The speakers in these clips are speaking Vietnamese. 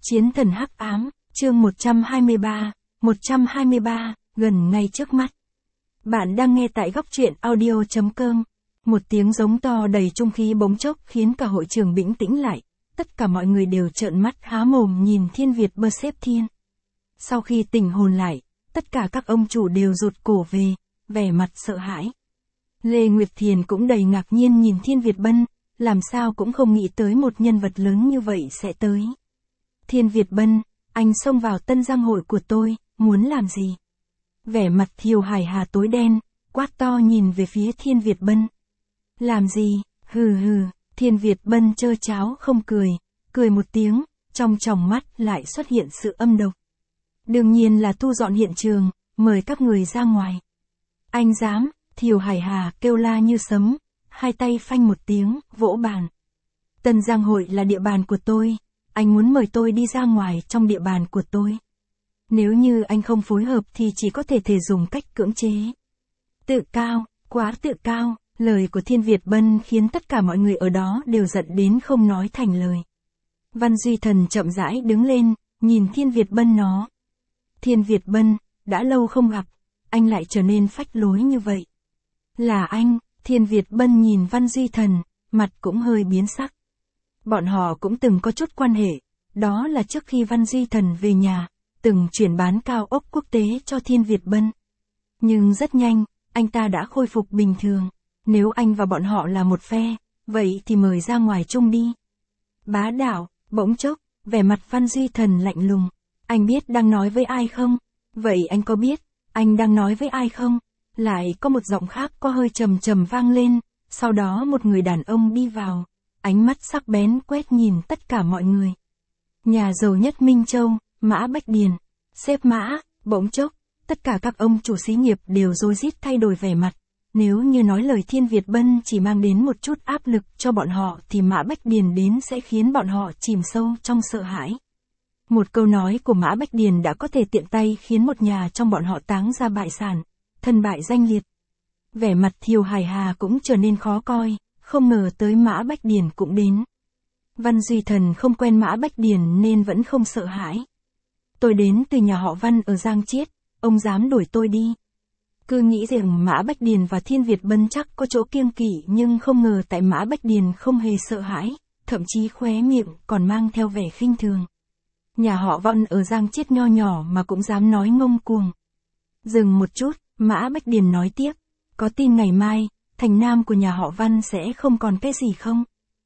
Chiến thần hắc ám, chương 123, gần ngay trước mắt. Bạn đang nghe tại góc truyện audio.com. Một tiếng giống to đầy trung khí bỗng chốc khiến cả hội trường bĩnh tĩnh lại. Tất cả mọi người đều trợn mắt há mồm nhìn Thiên Việt Bơ xếp thiên. Sau khi tỉnh hồn lại, tất cả các ông chủ đều rụt cổ về, vẻ mặt sợ hãi. Lê Nguyệt Thiền cũng đầy ngạc nhiên nhìn Thiên Việt Bân, làm sao cũng không nghĩ tới một nhân vật lớn như vậy sẽ tới. Thiên Việt Bân, anh xông vào Tân Giang hội của tôi, muốn làm gì? Vẻ mặt Thiều Hải Hà tối đen, quát to nhìn về phía Thiên Việt Bân. Làm gì? Hừ hừ, Thiên Việt Bân trơ cháo không cười một tiếng, trong tròng mắt lại xuất hiện sự âm độc. Đương nhiên là thu dọn hiện trường, mời các người ra ngoài. Anh dám? Thiều Hải Hà kêu la như sấm, hai tay phanh một tiếng, vỗ bàn. Tân Giang hội là địa bàn của tôi, anh muốn mời tôi đi ra ngoài trong địa bàn của tôi. Nếu như anh không phối hợp thì chỉ có thể dùng cách cưỡng chế. Tự cao, quá tự cao, lời của Thiên Việt Bân khiến tất cả mọi người ở đó đều giận đến không nói thành lời. Văn Duy Thần chậm rãi đứng lên, nhìn Thiên Việt Bân nó. Thiên Việt Bân, đã lâu không gặp, anh lại trở nên phách lối như vậy. Là anh, Thiên Việt Bân nhìn Văn Duy Thần, mặt cũng hơi biến sắc. Bọn họ cũng từng có chút quan hệ, đó là trước khi Văn Duy Thần về nhà, từng chuyển bán cao ốc quốc tế cho Thiên Việt Bân. Nhưng rất nhanh, anh ta đã khôi phục bình thường, nếu anh và bọn họ là một phe, vậy thì mời ra ngoài chung đi. Bá đạo, bỗng chốc, vẻ mặt Văn Duy Thần lạnh lùng, anh biết đang nói với ai không? Vậy anh có biết, anh đang nói với ai không? Lại có một giọng khác có hơi trầm trầm vang lên, sau đó một người đàn ông đi vào, ánh mắt sắc bén quét nhìn tất cả mọi người. Nhà giàu nhất Minh Châu, Mã Bách Điền, xếp Mã, bỗng chốc, tất cả các ông chủ xí nghiệp đều rối rít thay đổi vẻ mặt. Nếu như nói lời Thiên Việt Bân chỉ mang đến một chút áp lực cho bọn họ thì Mã Bách Điền đến sẽ khiến bọn họ chìm sâu trong sợ hãi. Một câu nói của Mã Bách Điền đã có thể tiện tay khiến một nhà trong bọn họ táng ra bại sản, thân bại danh liệt. Vẻ mặt Thiều Hải Hà cũng trở nên khó coi, không ngờ tới Mã Bách Điền cũng đến. Văn Duy Thần không quen Mã Bách Điền nên vẫn không sợ hãi. Tôi đến từ nhà họ Văn ở Giang Chiết, ông dám đuổi tôi đi. Cứ nghĩ rằng Mã Bách Điền và Thiên Việt Bân chắc có chỗ kiêng kỵ nhưng không ngờ tại Mã Bách Điền không hề sợ hãi, thậm chí khóe miệng còn mang theo vẻ khinh thường. Nhà họ Văn ở Giang Chiết nho nhỏ mà cũng dám nói ngông cuồng. Dừng một chút, Mã Bách Điền nói tiếp, có tin ngày mai, thành nam của nhà họ Văn sẽ không còn cái gì không?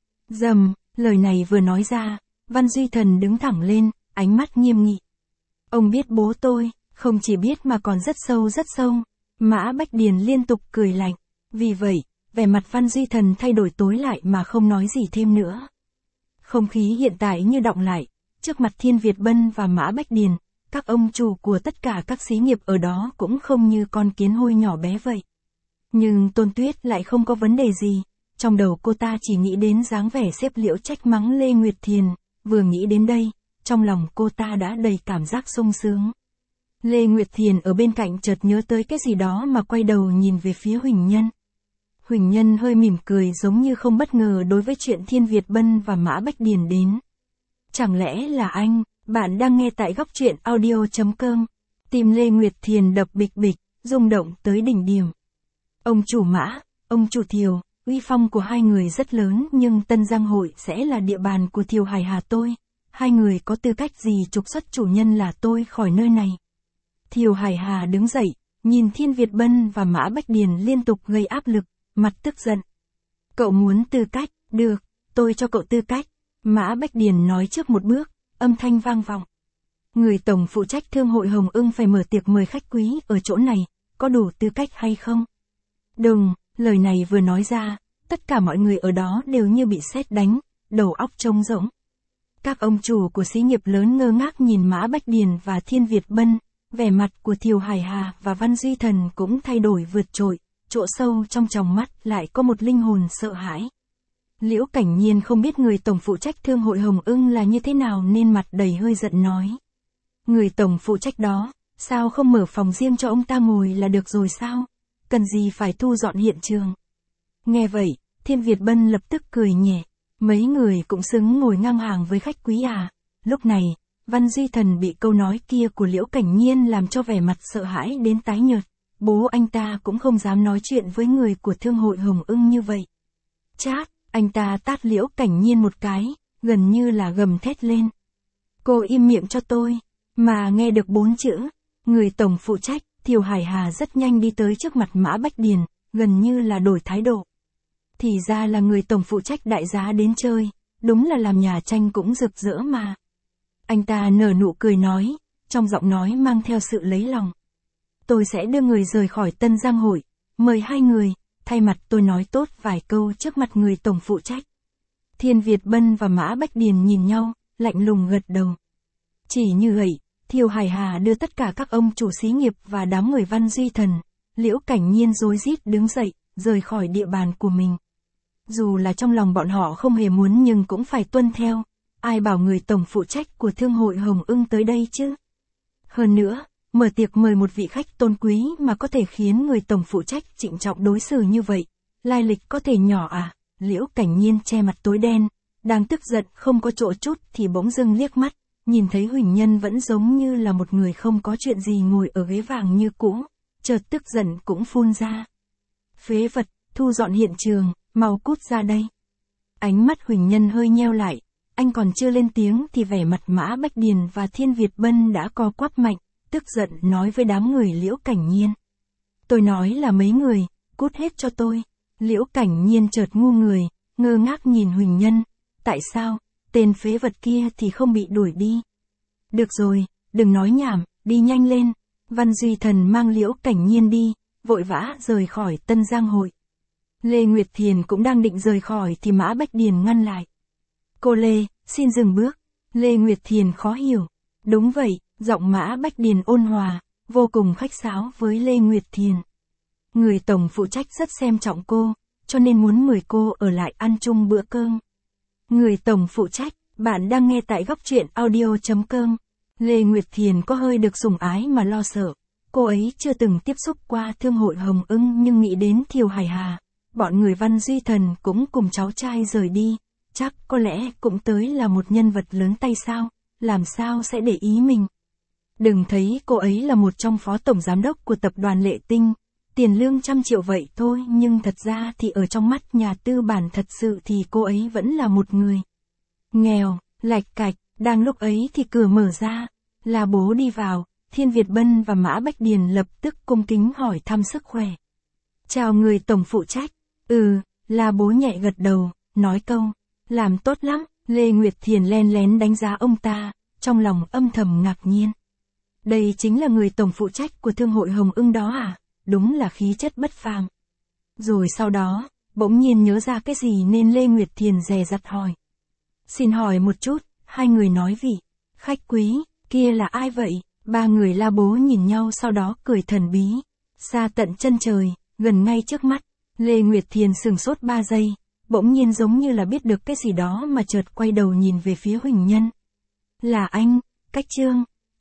Dầm, lời này vừa nói ra, Văn Duy Thần đứng thẳng lên, ánh mắt nghiêm nghị. Ông biết bố tôi, không chỉ biết mà còn rất sâu. Mã Bách Điền liên tục cười lạnh, vì vậy, vẻ mặt Văn Duy Thần thay đổi tối lại mà không nói gì thêm nữa. Không khí hiện tại như đọng lại, trước mặt Thiên Việt Bân và Mã Bách Điền, các ông chủ của tất cả các xí nghiệp ở đó cũng không như con kiến hôi nhỏ bé vậy. Nhưng Tôn Tuyết lại không có vấn đề gì, trong đầu cô ta chỉ nghĩ đến dáng vẻ xếp liễu trách mắng Lê Nguyệt Thiền, vừa nghĩ đến đây, trong lòng cô ta đã đầy cảm giác sung sướng. Lê Nguyệt Thiền ở bên cạnh chợt nhớ tới cái gì đó mà quay đầu nhìn về phía Huỳnh Nhân. Huỳnh Nhân hơi mỉm cười giống như không bất ngờ đối với chuyện Thiên Việt Bân và Mã Bách Điền đến. Chẳng lẽ là anh? Bạn đang nghe tại góc truyện audio.com. Tim Lê Nguyệt Thiền đập bịch bịch, rung động tới đỉnh điểm. Ông chủ Mã, ông chủ Thiều, uy phong của hai người rất lớn nhưng Tân Giang hội sẽ là địa bàn của Thiều Hải Hà tôi. Hai người có tư cách gì trục xuất chủ nhân là tôi khỏi nơi này? Thiều Hải Hà đứng dậy, nhìn Thiên Việt Bân và Mã Bách Điền liên tục gây áp lực, mặt tức giận. Cậu muốn tư cách, được, tôi cho cậu tư cách. Mã Bách Điền nói trước một bước, âm thanh vang vọng. Người tổng phụ trách thương hội Hồng Ưng phải mở tiệc mời khách quý ở chỗ này, có đủ tư cách hay không? Đừng, lời này vừa nói ra, tất cả mọi người ở đó đều như bị sét đánh, đầu óc trống rỗng. Các ông chủ của xí nghiệp lớn ngơ ngác nhìn Mã Bách Điền và Thiên Việt Bân, vẻ mặt của Thiều Hải Hà và Văn Duy Thần cũng thay đổi vượt trội, chỗ sâu trong tròng mắt lại có một linh hồn sợ hãi. Liễu Cảnh Nhiên không biết người tổng phụ trách thương hội Hồng Ưng là như thế nào nên mặt đầy hơi giận nói. Người tổng phụ trách đó, sao không mở phòng riêng cho ông ta ngồi là được rồi sao? Cần gì phải thu dọn hiện trường? Nghe vậy, Thiên Việt Bân lập tức cười nhẹ. Mấy người cũng xứng ngồi ngang hàng với khách quý à? Lúc này, Văn Duy Thần bị câu nói kia của Liễu Cảnh Nhiên làm cho vẻ mặt sợ hãi đến tái nhợt. Bố anh ta cũng không dám nói chuyện với người của thương hội Hồng Ưng như vậy. Chát, anh ta tát Liễu Cảnh Nhiên một cái, gần như là gầm thét lên. Cô im miệng cho tôi. Mà nghe được 4 chữ, người tổng phụ trách, Thiều Hải Hà rất nhanh đi tới trước mặt Mã Bách Điền, gần như là đổi thái độ. Thì ra là người tổng phụ trách đại giá đến chơi, đúng là làm nhà tranh cũng rực rỡ mà. Anh ta nở nụ cười nói, trong giọng nói mang theo sự lấy lòng. Tôi sẽ đưa người rời khỏi Tân Giang hội, mời hai người, thay mặt tôi nói tốt vài câu trước mặt người tổng phụ trách. Thiên Việt Bân và Mã Bách Điền nhìn nhau, lạnh lùng gật đầu. Chỉ như vậy, Thiều Hải Hà đưa tất cả các ông chủ xí nghiệp và đám người Văn Duy Thần, Liễu Cảnh Nhiên rối rít đứng dậy, rời khỏi địa bàn của mình. Dù là trong lòng bọn họ không hề muốn nhưng cũng phải tuân theo, ai bảo người tổng phụ trách của thương hội Hồng Ưng tới đây chứ. Hơn nữa, mở tiệc mời một vị khách tôn quý mà có thể khiến người tổng phụ trách trịnh trọng đối xử như vậy, lai lịch có thể nhỏ à? Liễu Cảnh Nhiên che mặt tối đen, đang tức giận không có chỗ chút thì bỗng dưng liếc mắt, nhìn thấy Huỳnh Nhân vẫn giống như là một người không có chuyện gì ngồi ở ghế vàng như cũ, chợt tức giận cũng phun ra. Phế vật, thu dọn hiện trường, mau cút ra đây. Ánh mắt Huỳnh Nhân hơi nheo lại, anh còn chưa lên tiếng thì vẻ mặt Mã Bách Điền và Thiên Việt Bân đã co quắp mạnh, tức giận nói với đám người Liễu Cảnh Nhiên. Tôi nói là mấy người, cút hết cho tôi. Liễu Cảnh Nhiên chợt ngu người, ngơ ngác nhìn Huỳnh Nhân. Tại sao, tên phế vật kia thì không bị đuổi đi? Được rồi, đừng nói nhảm, đi nhanh lên. Văn Duy Thần mang Liễu Cảnh Nhiên đi, vội vã rời khỏi Tân Giang hội. Lê Nguyệt Thiền cũng đang định rời khỏi thì Mã Bách Điền ngăn lại. Cô Lê, xin dừng bước. Lê Nguyệt Thiền khó hiểu. Đúng vậy, giọng Mã Bách Điền ôn hòa, vô cùng khách sáo với Lê Nguyệt Thiền. Người tổng phụ trách rất xem trọng cô, cho nên muốn mời cô ở lại ăn chung bữa cơm. Người tổng phụ trách, bạn đang nghe tại góc truyện audio.com. Lê Nguyệt Thiền có hơi được sủng ái mà lo sợ. Cô ấy chưa từng tiếp xúc qua thương hội Hồng Ưng nhưng nghĩ đến Thiều Hải Hà. Bọn người Văn Duy Thần cũng cùng cháu trai rời đi. Chắc có lẽ cũng tới là một nhân vật lớn tay sao, làm sao sẽ để ý mình. Đừng thấy cô ấy là một trong phó tổng giám đốc của tập đoàn Lệ Tinh. Tiền lương 100 triệu vậy thôi nhưng thật ra thì ở trong mắt nhà tư bản thật sự thì cô ấy vẫn là một người nghèo, lạch cạch. Đang lúc ấy thì cửa mở ra, là bố đi vào, Thiên Việt Bân và Mã Bách Điền lập tức cung kính hỏi thăm sức khỏe. Chào người tổng phụ trách. Là bố nhẹ gật đầu, nói câu, làm tốt lắm. Lê Nguyệt Thiền len lén đánh giá ông ta, trong lòng âm thầm ngạc nhiên. Đây chính là người tổng phụ trách của thương hội Hồng Ưng đó à? Đúng là khí chất bất phàm. Rồi sau đó, bỗng nhiên nhớ ra cái gì nên Lê Nguyệt Thiền dè dặt hỏi. Xin hỏi một chút, hai người nói vị khách quý kia là ai vậy? Ba người La Bố nhìn nhau sau đó cười thần bí. Xa tận chân trời, gần ngay trước mắt, Lê Nguyệt Thiền sửng sốt 3 giây, bỗng nhiên giống như là biết được cái gì đó mà chợt quay đầu nhìn về phía Huỳnh Nhân. Là anh, Cách Trương.